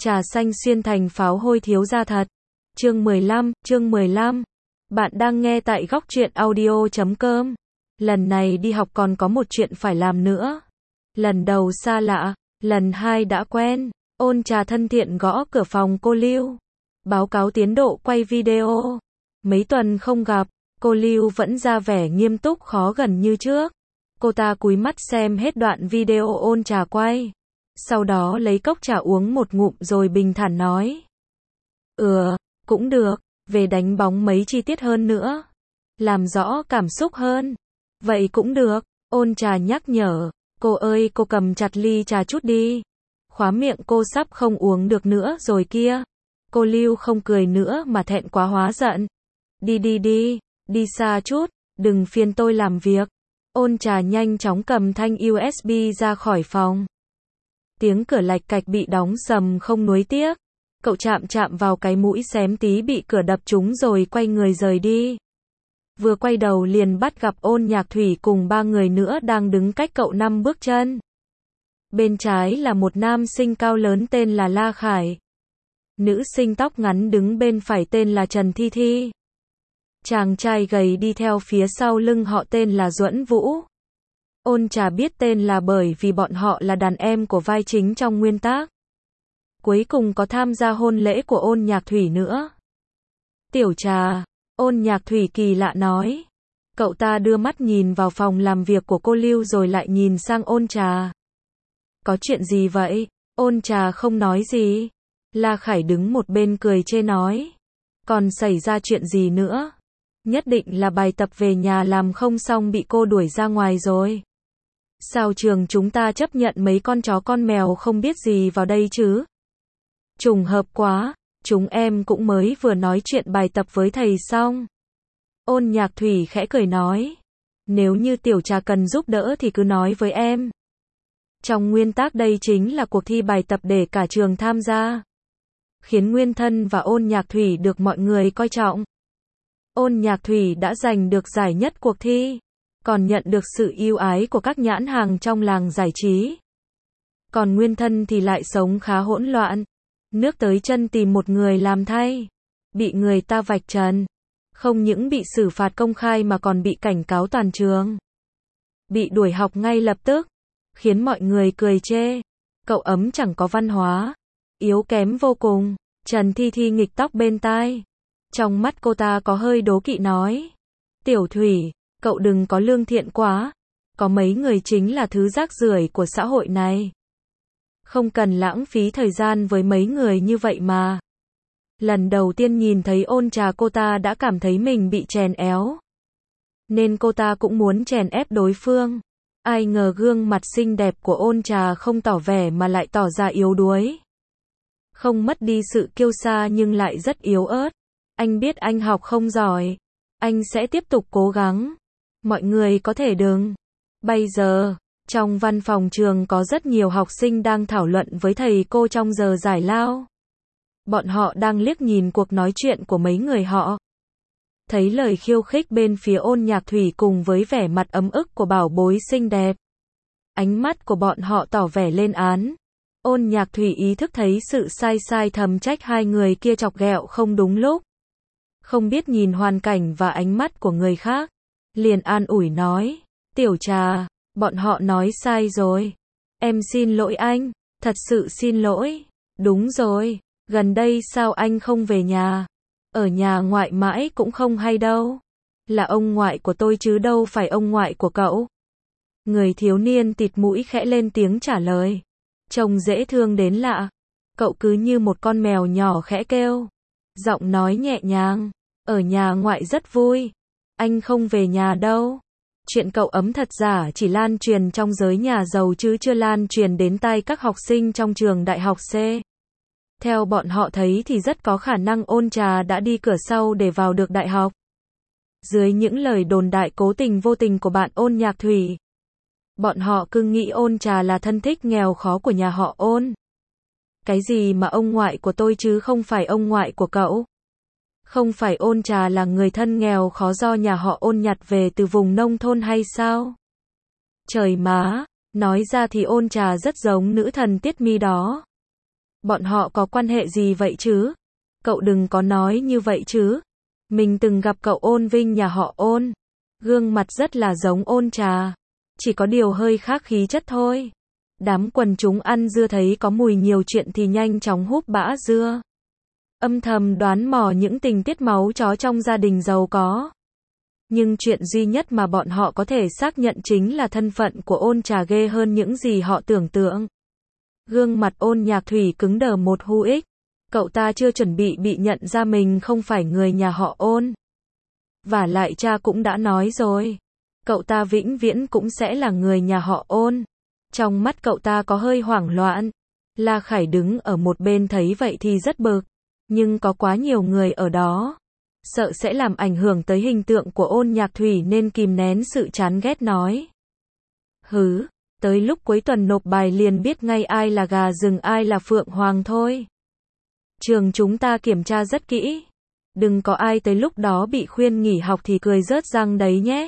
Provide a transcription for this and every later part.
Trà xanh xuyên thành pháo hôi thiếu gia thật. Chương 15. Bạn đang nghe tại góc truyện audio.com. Lần này đi học còn có một chuyện phải làm nữa. Lần đầu xa lạ, lần hai đã quen. Ôn Trà thân thiện gõ cửa phòng cô Lưu. Báo cáo tiến độ quay video. Mấy tuần không gặp, cô Lưu vẫn ra vẻ nghiêm túc khó gần như trước. Cô ta cúi mắt xem hết đoạn video Ôn Trà quay. Sau đó lấy cốc trà uống một ngụm rồi bình thản nói. Cũng được, về đánh bóng mấy chi tiết hơn nữa. Làm rõ cảm xúc hơn. Vậy cũng được, Ôn Trà nhắc nhở. Cô ơi, cô cầm chặt ly trà chút đi. Khóa miệng cô sắp không uống được nữa rồi kia. Cô Lưu không cười nữa mà thẹn quá hóa giận. Đi xa chút, đừng phiền tôi làm việc. Ôn Trà nhanh chóng cầm thanh USB ra khỏi phòng. Tiếng cửa lạch cạch bị đóng sầm không nuối tiếc. Cậu chạm vào cái mũi xém tí bị cửa đập trúng rồi quay người rời đi. Vừa quay đầu liền bắt gặp Ôn Nhạc Thủy cùng ba người nữa đang đứng cách cậu 5 bước chân. Bên trái là một nam sinh cao lớn tên là La Khải. Nữ sinh tóc ngắn đứng bên phải tên là Trần Thi Thi. Chàng trai gầy đi theo phía sau lưng họ tên là Duẫn Vũ. Ôn Trà biết tên là bởi vì bọn họ là đàn em của vai chính trong nguyên tác. Cuối cùng có tham gia hôn lễ của Ôn Nhạc Thủy nữa. Tiểu Trà, Ôn Nhạc Thủy kỳ lạ nói. Cậu ta đưa mắt nhìn vào phòng làm việc của cô Lưu rồi lại nhìn sang Ôn Trà. Có chuyện gì vậy? Ôn Trà không nói gì. La Khải đứng một bên cười chê nói. Còn xảy ra chuyện gì nữa? Nhất định là bài tập về nhà làm không xong bị cô đuổi ra ngoài rồi. Sao trường chúng ta chấp nhận mấy con chó con mèo không biết gì vào đây chứ? Trùng hợp quá, chúng em cũng mới vừa nói chuyện bài tập với thầy xong. Ôn Nhạc Thủy khẽ cười nói. Nếu như Tiểu Trà cần giúp đỡ thì cứ nói với em. Trong nguyên tắc đây chính là cuộc thi bài tập để cả trường tham gia. Khiến Nguyên Thân và Ôn Nhạc Thủy được mọi người coi trọng. Ôn Nhạc Thủy đã giành được giải nhất cuộc thi. Còn nhận được sự yêu ái của các nhãn hàng trong làng giải trí. Còn Nguyên Thân thì lại sống khá hỗn loạn. Nước tới chân tìm một người làm thay. Bị người ta vạch trần. Không những bị xử phạt công khai mà còn bị cảnh cáo toàn trường. Bị đuổi học ngay lập tức. Khiến mọi người cười chê. Cậu ấm chẳng có văn hóa. Yếu kém vô cùng. Trần Thi Thi nghịch tóc bên tai. Trong mắt cô ta có hơi đố kỵ nói. Tiểu Thủy, cậu đừng có lương thiện quá. Có mấy người chính là thứ rác rưởi của xã hội này. Không cần lãng phí thời gian với mấy người như vậy mà. Lần đầu tiên nhìn thấy Ôn Trà cô ta đã cảm thấy mình bị chèn éo. Nên cô ta cũng muốn chèn ép đối phương. Ai ngờ gương mặt xinh đẹp của Ôn Trà không tỏ vẻ mà lại tỏ ra yếu đuối. Không mất đi sự kiêu sa nhưng lại rất yếu ớt. Anh biết anh học không giỏi. Anh sẽ tiếp tục cố gắng. Mọi người có thể đừng. Bây giờ, trong văn phòng trường có rất nhiều học sinh đang thảo luận với thầy cô trong giờ giải lao. Bọn họ đang liếc nhìn cuộc nói chuyện của mấy người họ. Thấy lời khiêu khích bên phía Ôn Nhạc Thủy cùng với vẻ mặt ấm ức của bảo bối xinh đẹp. Ánh mắt của bọn họ tỏ vẻ lên án. Ôn Nhạc Thủy ý thức thấy sự sai thầm trách hai người kia chọc ghẹo không đúng lúc. Không biết nhìn hoàn cảnh và ánh mắt của người khác. Liền an ủi nói. Tiểu Trà, bọn họ nói sai rồi. Em xin lỗi anh. Thật sự xin lỗi. Đúng rồi. Gần đây sao anh không về nhà? Ở nhà ngoại mãi cũng không hay đâu. Là ông ngoại của tôi chứ đâu phải ông ngoại của cậu. Người thiếu niên tịt mũi khẽ lên tiếng trả lời. Trông dễ thương đến lạ. Cậu cứ như một con mèo nhỏ khẽ kêu. Giọng nói nhẹ nhàng. Ở nhà ngoại rất vui. Anh không về nhà đâu. Chuyện cậu ấm thật giả chỉ lan truyền trong giới nhà giàu chứ chưa lan truyền đến tai các học sinh trong trường đại học C. Theo bọn họ thấy thì rất có khả năng Ôn Trà đã đi cửa sau để vào được đại học. Dưới những lời đồn đại cố tình vô tình của bạn Ôn Nhạc Thủy. Bọn họ cứ nghĩ Ôn Trà là thân thích nghèo khó của nhà họ Ôn. Cái gì mà ông ngoại của tôi chứ không phải ông ngoại của cậu. Không phải Ôn Trà là người thân nghèo khó do nhà họ Ôn nhặt về từ vùng nông thôn hay sao? Trời má, nói ra thì Ôn Trà rất giống nữ thần Tiết Mi đó. Bọn họ có quan hệ gì vậy chứ? Cậu đừng có nói như vậy chứ. Mình từng gặp cậu Ôn Vinh nhà họ Ôn. Gương mặt rất là giống Ôn Trà. Chỉ có điều hơi khác khí chất thôi. Đám quần chúng ăn dưa thấy có mùi nhiều chuyện thì nhanh chóng húp bã dưa. Âm thầm đoán mò những tình tiết máu chó trong gia đình giàu có. Nhưng chuyện duy nhất mà bọn họ có thể xác nhận chính là thân phận của Ôn Trà ghê hơn những gì họ tưởng tượng. Gương mặt Ôn Nhạc Thủy cứng đờ một hú ích. Cậu ta chưa chuẩn bị nhận ra mình không phải người nhà họ Ôn. Vả lại cha cũng đã nói rồi. Cậu ta vĩnh viễn cũng sẽ là người nhà họ Ôn. Trong mắt cậu ta có hơi hoảng loạn. La Khải đứng ở một bên thấy vậy thì rất bực. Nhưng có quá nhiều người ở đó. Sợ sẽ làm ảnh hưởng tới hình tượng của Ôn Nhạc Thủy nên kìm nén sự chán ghét nói. Hứ, tới lúc cuối tuần nộp bài liền biết ngay ai là gà rừng ai là phượng hoàng thôi. Trường chúng ta kiểm tra rất kỹ. Đừng có ai tới lúc đó bị khuyên nghỉ học thì cười rớt răng đấy nhé.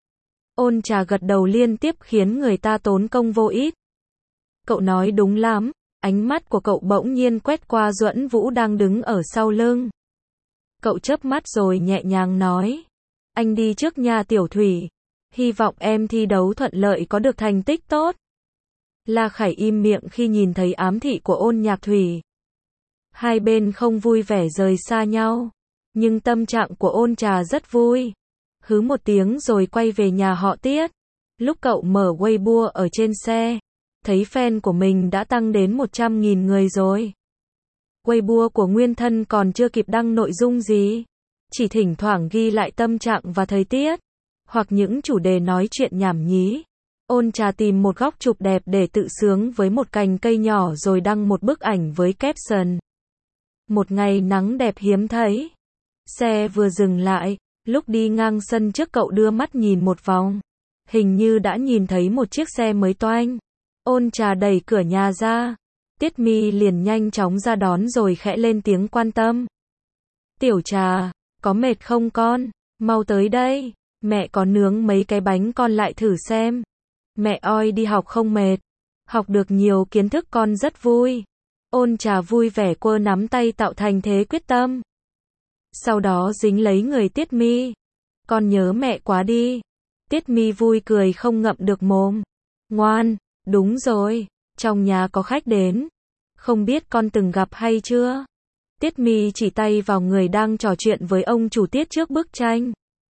Ôn Trà gật đầu liên tiếp khiến người ta tốn công vô ích. Cậu nói đúng lắm. Ánh mắt của cậu bỗng nhiên quét qua Duẫn Vũ đang đứng ở sau lưng. Cậu chớp mắt rồi nhẹ nhàng nói. Anh đi trước nha Tiểu Thủy. Hy vọng em thi đấu thuận lợi có được thành tích tốt. La Khải im miệng khi nhìn thấy ám thị của Ôn Nhạc Thủy. Hai bên không vui vẻ rời xa nhau. Nhưng tâm trạng của Ôn Trà rất vui. Hứ một tiếng rồi quay về nhà họ Tiết. Lúc cậu mở Weibo ở trên xe, thấy fan của mình đã tăng đến 100.000 người rồi. Weibo của nguyên thân còn chưa kịp đăng nội dung gì. Chỉ thỉnh thoảng ghi lại tâm trạng và thời tiết. Hoặc những chủ đề nói chuyện nhảm nhí. Ôn Trà tìm một góc chụp đẹp để tự sướng với một cành cây nhỏ rồi đăng một bức ảnh với caption. Một ngày nắng đẹp hiếm thấy. Xe vừa dừng lại, lúc đi ngang sân trước cậu đưa mắt nhìn một vòng. Hình như đã nhìn thấy một chiếc xe mới toanh. Ôn Trà đẩy cửa nhà ra. Tiết Mi liền nhanh chóng ra đón rồi khẽ lên tiếng quan tâm. Tiểu Trà, có mệt không con? Mau tới đây. Mẹ có nướng mấy cái bánh con lại thử xem. Mẹ oi đi học không mệt. Học được nhiều kiến thức con rất vui. Ôn Trà vui vẻ quơ nắm tay tạo thành thế quyết tâm. Sau đó dính lấy người Tiết Mi. Con nhớ mẹ quá đi. Tiết Mi vui cười không ngậm được mồm. Ngoan, đúng rồi, trong nhà có khách đến. Không biết con từng gặp hay chưa? Tiết Mi chỉ tay vào người đang trò chuyện với ông chủ Tiết trước bức tranh.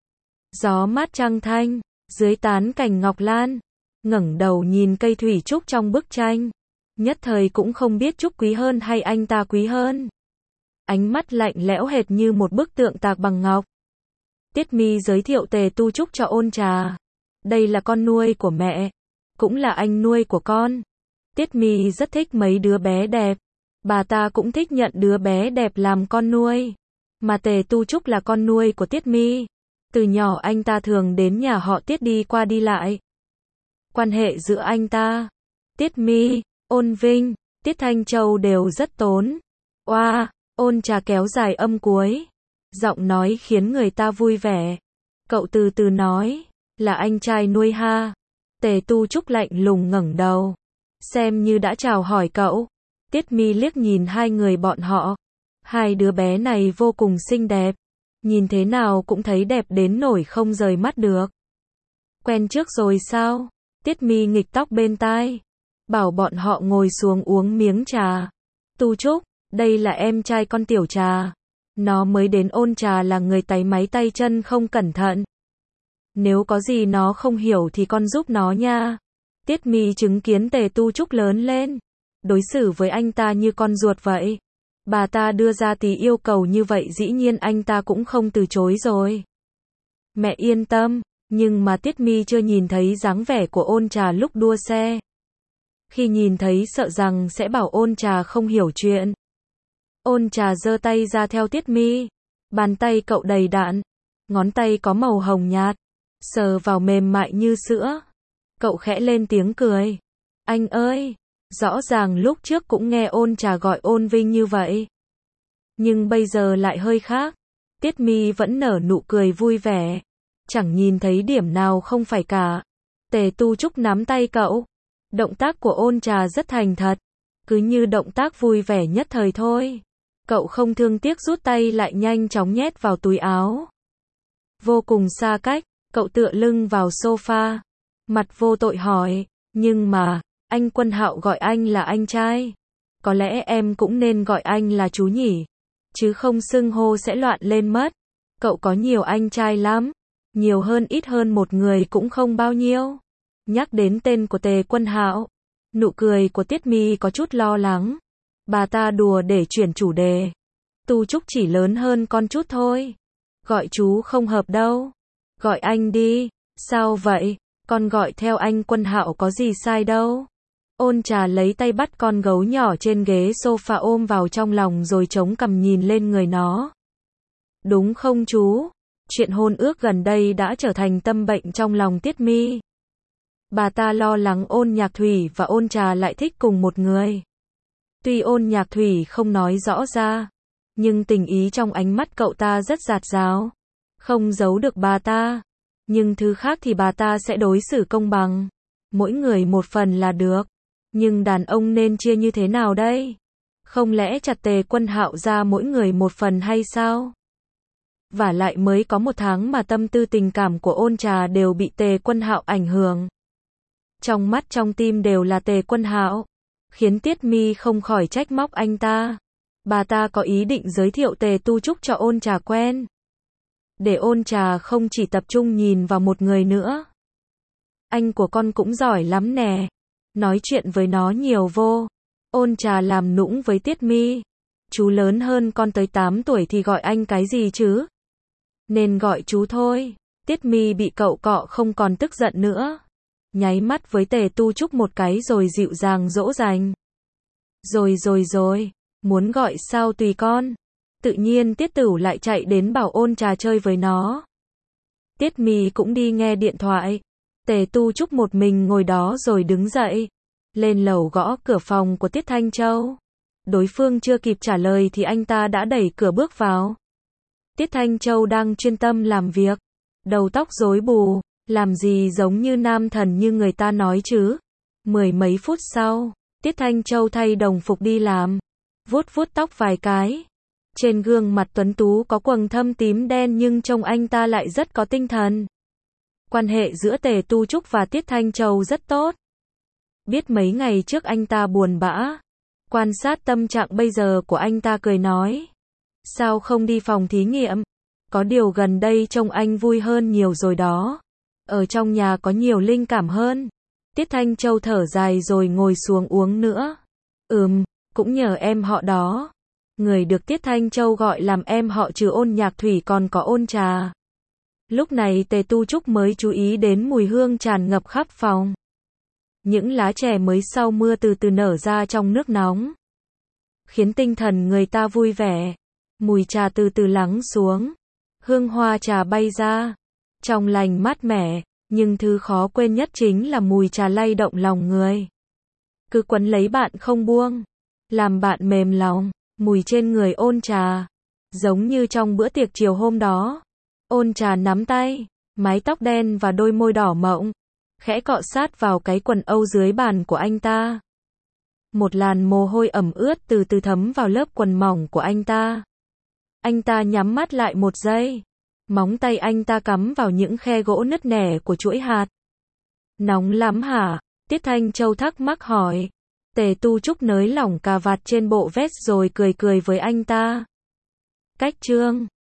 Gió mát trăng thanh, dưới tán cành ngọc lan. Ngẩng đầu nhìn cây thủy trúc trong bức tranh. Nhất thời cũng không biết Trúc quý hơn hay anh ta quý hơn. Ánh mắt lạnh lẽo hệt như một bức tượng tạc bằng ngọc. Tiết Mi giới thiệu Tề Tu Trúc cho Ôn Trà. Đây là con nuôi của mẹ. Cũng là anh nuôi của con. Tiết Mi rất thích mấy đứa bé đẹp. Bà ta cũng thích nhận đứa bé đẹp làm con nuôi. Mà Tề Tu Trúc là con nuôi của Tiết Mi. Từ nhỏ anh ta thường đến nhà họ Tiết đi qua đi lại. Quan hệ giữa anh ta, Tiết Mi, Ôn Vinh, Tiết Thanh Châu đều rất tốn. Oa, Ôn Trà kéo dài âm cuối. Giọng nói khiến người ta vui vẻ. Cậu từ từ nói, là anh trai nuôi ha. Tề Tu Trúc lạnh lùng ngẩng đầu. Xem như đã chào hỏi cậu. Tiết Mi liếc nhìn hai người bọn họ. Hai đứa bé này vô cùng xinh đẹp. Nhìn thế nào cũng thấy đẹp đến nỗi không rời mắt được. Quen trước rồi sao? Tiết Mi nghịch tóc bên tai. Bảo bọn họ ngồi xuống uống miếng trà. Tu Trúc, đây là em trai con Tiểu Trà. Nó mới đến Ôn Trà là người táy máy tay chân không cẩn thận. Nếu có gì nó không hiểu thì con giúp nó nha. Tiết Mi chứng kiến Tề Tu Trúc lớn lên. Đối xử với anh ta như con ruột vậy. Bà ta đưa ra tí yêu cầu như vậy dĩ nhiên anh ta cũng không từ chối rồi. Mẹ yên tâm, nhưng mà Tiết Mi chưa nhìn thấy dáng vẻ của Ôn Trà lúc đua xe. Khi nhìn thấy sợ rằng sẽ bảo Ôn Trà không hiểu chuyện. Ôn Trà giơ tay ra theo Tiết Mi. Bàn tay cậu đầy đặn. Ngón tay có màu hồng nhạt. Sờ vào mềm mại như sữa. Cậu khẽ lên tiếng cười. Anh ơi! Rõ ràng lúc trước cũng nghe Ôn Trà gọi Ôn Vinh như vậy. Nhưng bây giờ lại hơi khác. Tiết Mi vẫn nở nụ cười vui vẻ. Chẳng nhìn thấy điểm nào không phải cả. Tề Tu Trúc nắm tay cậu. Động tác của Ôn Trà rất thành thật. cứ như động tác vui vẻ nhất thời thôi. Cậu không thương tiếc rút tay lại nhanh chóng nhét vào túi áo. Vô cùng xa cách, cậu tựa lưng vào sofa, mặt vô tội hỏi, nhưng mà, anh Quân Hạo gọi anh là anh trai. Có lẽ em cũng nên gọi anh là chú nhỉ, chứ không xưng hô sẽ loạn lên mất. Cậu có nhiều anh trai lắm, nhiều hơn ít hơn một người cũng không bao nhiêu. Nhắc đến tên của Tề Quân Hạo, nụ cười của Tiết Mi có chút lo lắng. Bà ta đùa để chuyển chủ đề. Tu Trúc chỉ lớn hơn con chút thôi. Gọi chú không hợp đâu. Gọi anh đi. Sao vậy? Con gọi theo anh Quân Hạo có gì sai đâu. Ôn Trà lấy tay bắt con gấu nhỏ trên ghế sofa ôm vào trong lòng rồi chống cằm nhìn lên người nó. Đúng không chú? Chuyện hôn ước gần đây đã trở thành tâm bệnh trong lòng Tiết Mi. Bà ta lo lắng Ôn Nhạc Thủy và Ôn Trà lại thích cùng một người. Tuy Ôn Nhạc Thủy không nói rõ ra, nhưng tình ý trong ánh mắt cậu ta rất rạt rào, không giấu được bà ta. Nhưng thứ khác thì bà ta sẽ đối xử công bằng, mỗi người một phần là được. Nhưng đàn ông nên chia như thế nào đây? Không lẽ chặt Tề Quân Hạo ra mỗi người một phần hay sao? Vả lại mới có một tháng mà tâm tư tình cảm của Ôn Trà đều bị Tề Quân Hạo ảnh hưởng. Trong mắt trong tim đều là Tề Quân Hạo, khiến Tiết Mi không khỏi trách móc anh ta. Bà ta có ý định giới thiệu Tề Tu Trúc cho Ôn Trà quen, để Ôn Trà không chỉ tập trung nhìn vào một người nữa. Anh của con cũng giỏi lắm nè, nói chuyện với nó nhiều vô. Ôn Trà làm nũng với Tiết Mi. Chú lớn hơn con tới 8 tuổi thì gọi anh cái gì chứ? Nên gọi chú thôi. Tiết Mi bị cậu cọ không còn tức giận nữa. Nháy mắt với Tề Tu Trúc một cái rồi dịu dàng dỗ dành. Rồi, muốn gọi sao tùy con. Tự nhiên Tiết Tửu lại chạy đến bảo Ôn Trà chơi với nó. Tiết Mi cũng đi nghe điện thoại. Tề Tu Trúc một mình ngồi đó rồi đứng dậy, lên lầu gõ cửa phòng của Tiết Thanh Châu. Đối phương chưa kịp trả lời thì anh ta đã đẩy cửa bước vào. Tiết Thanh Châu đang chuyên tâm làm việc, đầu tóc rối bù, làm gì giống như nam thần như người ta nói chứ. Mười mấy phút sau, Tiết Thanh Châu thay đồng phục đi làm, vuốt vuốt tóc vài cái. Trên gương mặt tuấn tú có quầng thâm tím đen nhưng trông anh ta lại rất có tinh thần. Quan hệ giữa Tề Tu Trúc và Tiết Thanh Châu rất tốt. Biết mấy ngày trước anh ta buồn bã, quan sát tâm trạng bây giờ của anh ta cười nói. Sao không đi phòng thí nghiệm? Có điều gần đây trông anh vui hơn nhiều rồi đó. Ở trong nhà có nhiều linh cảm hơn. Tiết Thanh Châu thở dài rồi ngồi xuống uống nữa. Cũng nhờ em họ đó. Người được Tiết Thanh Châu gọi làm em họ trừ Ôn Nhạc Thủy còn có Ôn Trà. Lúc này Tề Tu Trúc mới chú ý đến mùi hương tràn ngập khắp phòng. Những lá chè mới sau mưa từ từ nở ra trong nước nóng, khiến tinh thần người ta vui vẻ. Mùi trà từ từ lắng xuống, hương hoa trà bay ra, trong lành mát mẻ, nhưng thứ khó quên nhất chính là mùi trà lay động lòng người. Cứ quấn lấy bạn không buông, làm bạn mềm lòng. Mùi trên người Ôn Trà, giống như trong bữa tiệc chiều hôm đó. Ôn Trà nắm tay, mái tóc đen và đôi môi đỏ mọng, khẽ cọ sát vào cái quần âu dưới bàn của anh ta. Một làn mồ hôi ẩm ướt từ từ thấm vào lớp quần mỏng của anh ta. Anh ta nhắm mắt lại một giây. Móng tay anh ta cắm vào những khe gỗ nứt nẻ của chuỗi hạt. Nóng lắm hả? Tiết Thanh Châu thắc mắc hỏi. Tề Tu Trúc nới lỏng cà vạt trên bộ vest rồi cười cười với anh ta. Cách trương.